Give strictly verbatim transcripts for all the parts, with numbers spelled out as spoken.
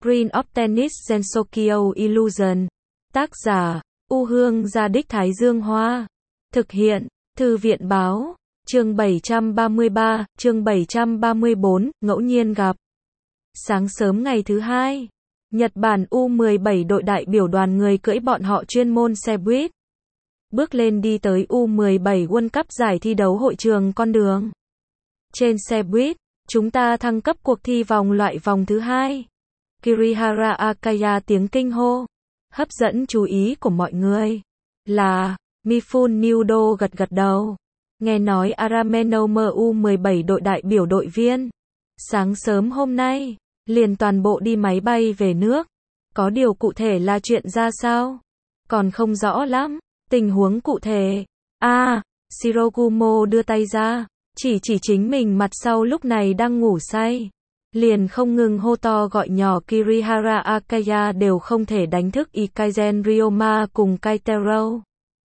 Green of Tennis Gensokyo Illusion. Tác giả, U Hương Gia Đích Thái Dương Hoa. Thực hiện, Thư viện Báo. Chương bảy trăm ba mươi ba, chương bảy trăm ba mươi bốn, ngẫu nhiên gặp. Sáng sớm ngày thứ hai, Nhật Bản U mười bảy đội đại biểu đoàn người cưỡi bọn họ chuyên môn xe buýt. Bước lên đi tới U mười bảy World Cup giải thi đấu hội trường con đường. Trên xe buýt, chúng ta thăng cấp cuộc thi vòng loại vòng thứ hai. Kirihara Akaya tiếng kinh hô, hấp dẫn chú ý của mọi người. Là, Mifune Nudo gật gật đầu. Nghe nói Aramenomer U mười bảy đội đại biểu đội viên. Sáng sớm hôm nay, liền toàn bộ đi máy bay về nước. Có điều cụ thể là chuyện ra sao? Còn không rõ lắm. Tình huống cụ thể. À, Shirogumo đưa tay ra, chỉ chỉ chính mình mặt sau lúc này đang ngủ say. Liền không ngừng hô to gọi nhỏ Kirihara Akaya đều không thể đánh thức Ikazen Ryoma cùng Kaitaro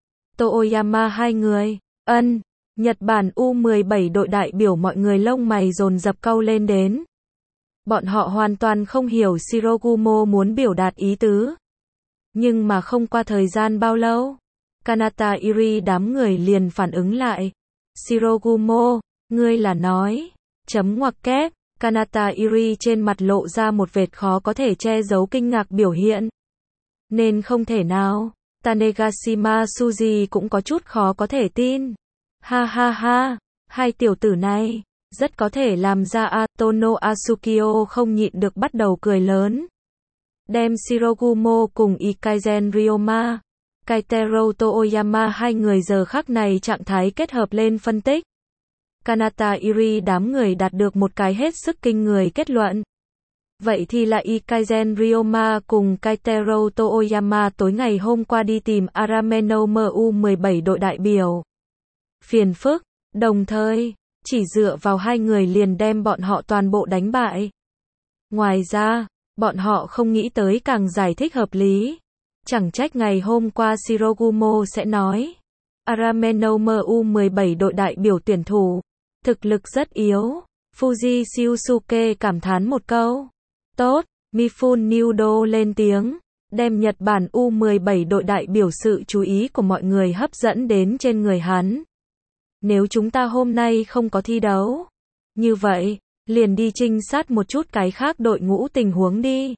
Toyama hai người. Ân, Nhật Bản U mười bảy đội đại biểu mọi người lông mày dồn dập cau lên đến. Bọn họ hoàn toàn không hiểu Shirogumo muốn biểu đạt ý tứ. Nhưng mà không qua thời gian bao lâu, Kanata Iri đám người liền phản ứng lại. Shirogumo, ngươi là nói, chấm ngoặc kép, Kanata Iri trên mặt lộ ra một vệt khó có thể che giấu kinh ngạc biểu hiện. Nên không thể nào, Tanegashima Suji cũng có chút khó có thể tin. Ha ha ha, hai tiểu tử này, rất có thể làm ra Atono Asukio không nhịn được bắt đầu cười lớn. Đem Shirogumo cùng Ikazen Ryoma, Kaitaro Toyama hai người giờ khắc này trạng thái kết hợp lên phân tích. Kanata Iri đám người đạt được một cái hết sức kinh người kết luận. Vậy thì là Ikazen Ryoma cùng Kaitaro Toyama tối ngày hôm qua đi tìm Aramenomer U mười bảy đội đại biểu. Phiền phức, đồng thời, chỉ dựa vào hai người liền đem bọn họ toàn bộ đánh bại. Ngoài ra, bọn họ không nghĩ tới càng giải thích hợp lý. Chẳng trách ngày hôm qua Shirogumo sẽ nói, Aramenomer U mười bảy đội đại biểu tuyển thủ, thực lực rất yếu. Fuji Shiosuke cảm thán một câu. Tốt, Mifune Nudo lên tiếng, đem Nhật Bản U mười bảy đội đại biểu sự chú ý của mọi người hấp dẫn đến trên người hắn. Nếu chúng ta hôm nay không có thi đấu, như vậy, liền đi trinh sát một chút cái khác đội ngũ tình huống đi.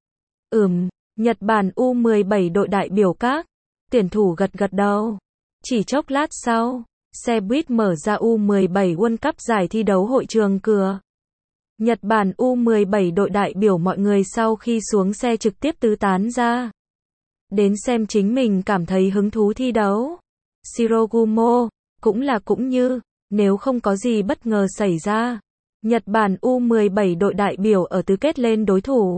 Ừm, Nhật Bản U mười bảy đội đại biểu các tuyển thủ gật gật đầu. Chỉ chốc lát sau, xe buýt mở ra U mười bảy World Cup giải thi đấu hội trường cửa. Nhật Bản U mười bảy đội đại biểu mọi người sau khi xuống xe trực tiếp tứ tán ra. Đến xem chính mình cảm thấy hứng thú thi đấu. Shirogumo, cũng là cũng như, nếu không có gì bất ngờ xảy ra, Nhật Bản U mười bảy đội đại biểu ở tứ kết lên đối thủ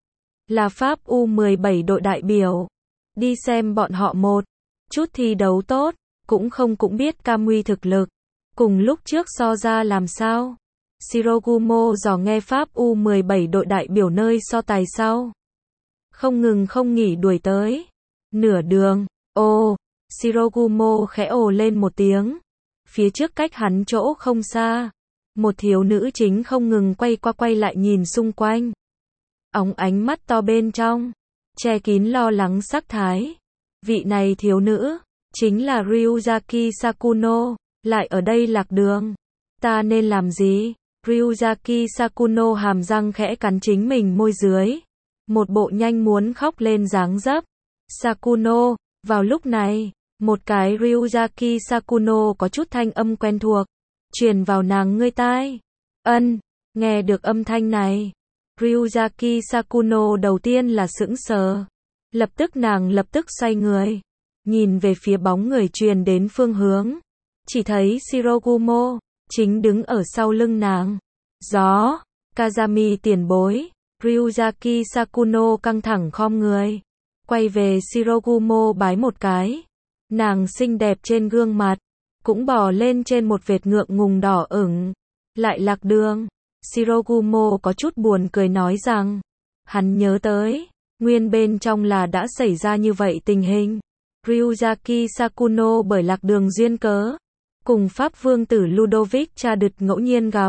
là Pháp U mười bảy đội đại biểu. Đi xem bọn họ một chút thi đấu tốt, cũng không cũng biết Kamui thực lực. Cùng lúc trước so ra làm sao? Shirogumo dò nghe Pháp U mười bảy đội đại biểu nơi so tài sau. Không ngừng không nghỉ đuổi tới. Nửa đường, ô, Shirogumo khẽ ồ lên một tiếng. Phía trước cách hắn chỗ không xa, một thiếu nữ chính không ngừng quay qua quay lại nhìn xung quanh. Óng ánh mắt to bên trong, che kín lo lắng sắc thái. Vị này thiếu nữ, chính là Ryuzaki Sakuno, lại ở đây lạc đường. Ta nên làm gì? Ryuzaki Sakuno hàm răng khẽ cắn chính mình môi dưới. Một bộ nhanh muốn khóc lên dáng dấp. Sakuno, vào lúc này, một cái Ryuzaki Sakuno có chút thanh âm quen thuộc, truyền vào nàng ngươi tai. Ân, nghe được âm thanh này. Ryuzaki Sakuno đầu tiên là sững sờ. Lập tức nàng lập tức xoay người. Nhìn về phía bóng người truyền đến phương hướng. Chỉ thấy Shirogumo, chính đứng ở sau lưng nàng. Gió, Kazami tiền bối. Ryuzaki Sakuno căng thẳng khom người. Quay về Shirogumo bái một cái. Nàng xinh đẹp trên gương mặt, cũng bò lên trên một vệt ngượng ngùng đỏ ửng. Lại lạc đường. Shirogumo có chút buồn cười nói rằng, hắn nhớ tới, nguyên bên trong là đã xảy ra như vậy tình hình. Ryuzaki Sakuno bởi lạc đường duyên cớ, cùng Pháp vương tử Ludovic Cha đực ngẫu nhiên gặp.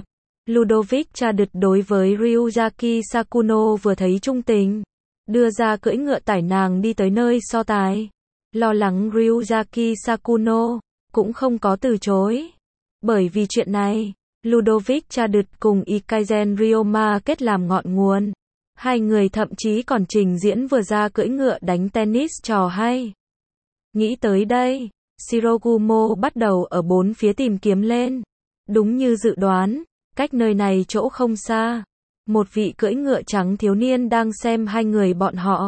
Ludovic Chadut đối với Ryuzaki Sakuno vừa thấy trung tình, đưa ra cưỡi ngựa tải nàng đi tới nơi so tài. Lo lắng Ryuzaki Sakuno cũng không có từ chối. Bởi vì chuyện này, Ludovic Chadut cùng Ikaisen Ryoma kết làm ngọn nguồn. Hai người thậm chí còn trình diễn vừa ra cưỡi ngựa đánh tennis trò hay. Nghĩ tới đây, Shirogumo bắt đầu ở bốn phía tìm kiếm lên. Đúng như dự đoán, cách nơi này chỗ không xa, một vị cưỡi ngựa trắng thiếu niên đang xem hai người bọn họ.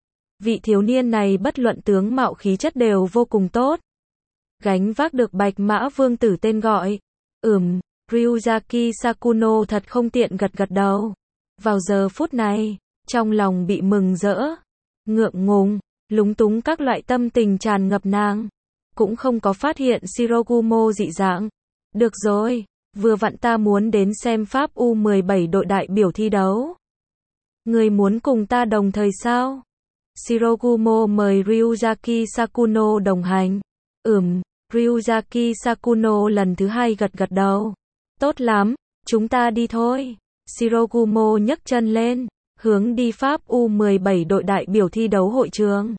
Vị thiếu niên này bất luận tướng mạo khí chất đều vô cùng tốt. Gánh vác được bạch mã vương tử tên gọi. Ừm, Ryuzaki Sakuno thật không tiện gật gật đầu. Vào giờ phút này, trong lòng bị mừng rỡ, ngượng ngùng, lúng túng các loại tâm tình tràn ngập nàng. Cũng không có phát hiện Shirogumo dị dạng. Được rồi, vừa vặn ta muốn đến xem Pháp U mười bảy đội đại biểu thi đấu. Người muốn cùng ta đồng thời sao? Shirogumo mời Ryuzaki Sakuno đồng hành. Ừm, Ryuzaki Sakuno lần thứ hai gật gật đầu. Tốt lắm, chúng ta đi thôi. Shirogumo nhấc chân lên, hướng đi Pháp U mười bảy đội đại biểu thi đấu hội trường.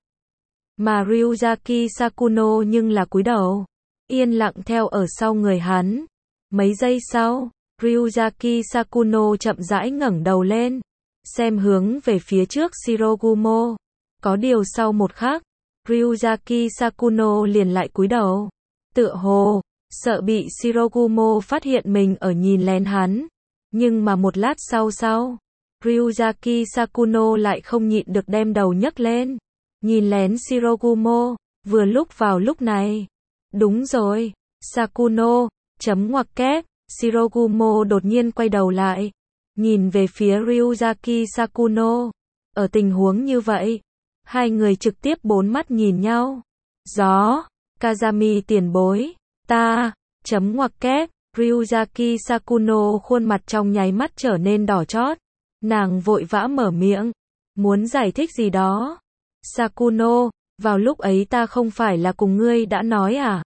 Mà Ryuzaki Sakuno nhưng là cúi đầu, yên lặng theo ở sau người hắn. Mấy giây sau, Ryuzaki Sakuno chậm rãi ngẩng đầu lên, xem hướng về phía trước Shirogumo. Có điều sau một khắc, Ryuzaki Sakuno liền lại cúi đầu, tựa hồ sợ bị Shirogumo phát hiện mình ở nhìn lén hắn. Nhưng mà một lát sau sau, Ryuzaki Sakuno lại không nhịn được đem đầu nhấc lên, nhìn lén Shirogumo. Vừa lúc vào lúc này, đúng rồi, Sakuno, chấm ngoặc kép, Shirogumo đột nhiên quay đầu lại, nhìn về phía Ryuzaki Sakuno. Ở tình huống như vậy, hai người trực tiếp bốn mắt nhìn nhau. Gió, Kazami tiền bối, ta, chấm ngoặc kép, Ryuzaki Sakuno khuôn mặt trong nháy mắt trở nên đỏ chót. Nàng vội vã mở miệng, muốn giải thích gì đó. Sakuno, vào lúc ấy ta không phải là cùng ngươi đã nói à?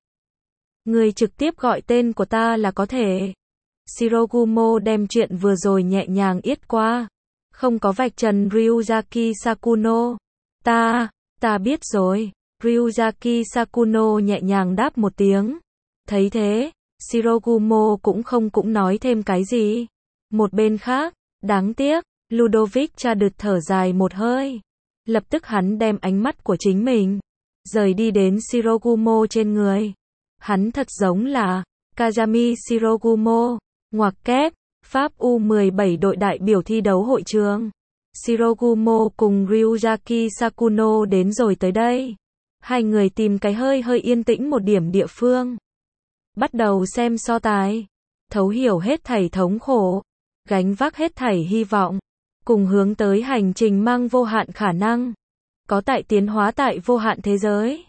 Ngươi trực tiếp gọi tên của ta là có thể. Shirogumo đem chuyện vừa rồi nhẹ nhàng yết qua, không có vạch trần Ryuzaki Sakuno. Ta, ta biết rồi. Ryuzaki Sakuno nhẹ nhàng đáp một tiếng. Thấy thế, Shirogumo cũng không cũng nói thêm cái gì. Một bên khác, đáng tiếc, Ludovic Chadut thở dài một hơi. Lập tức hắn đem ánh mắt của chính mình rời đi đến Shirogumo trên người. Hắn thật giống là Kazami Shirogumo, ngoặc kép, Pháp U mười bảy đội đại biểu thi đấu hội trường. Shirogumo cùng Ryuzaki Sakuno đến rồi tới đây. Hai người tìm cái hơi hơi yên tĩnh một điểm địa phương. Bắt đầu xem so tài. Thấu hiểu hết thảy thống khổ, gánh vác hết thảy hy vọng, cùng hướng tới hành trình mang vô hạn khả năng. Có tại tiến hóa tại vô hạn thế giới.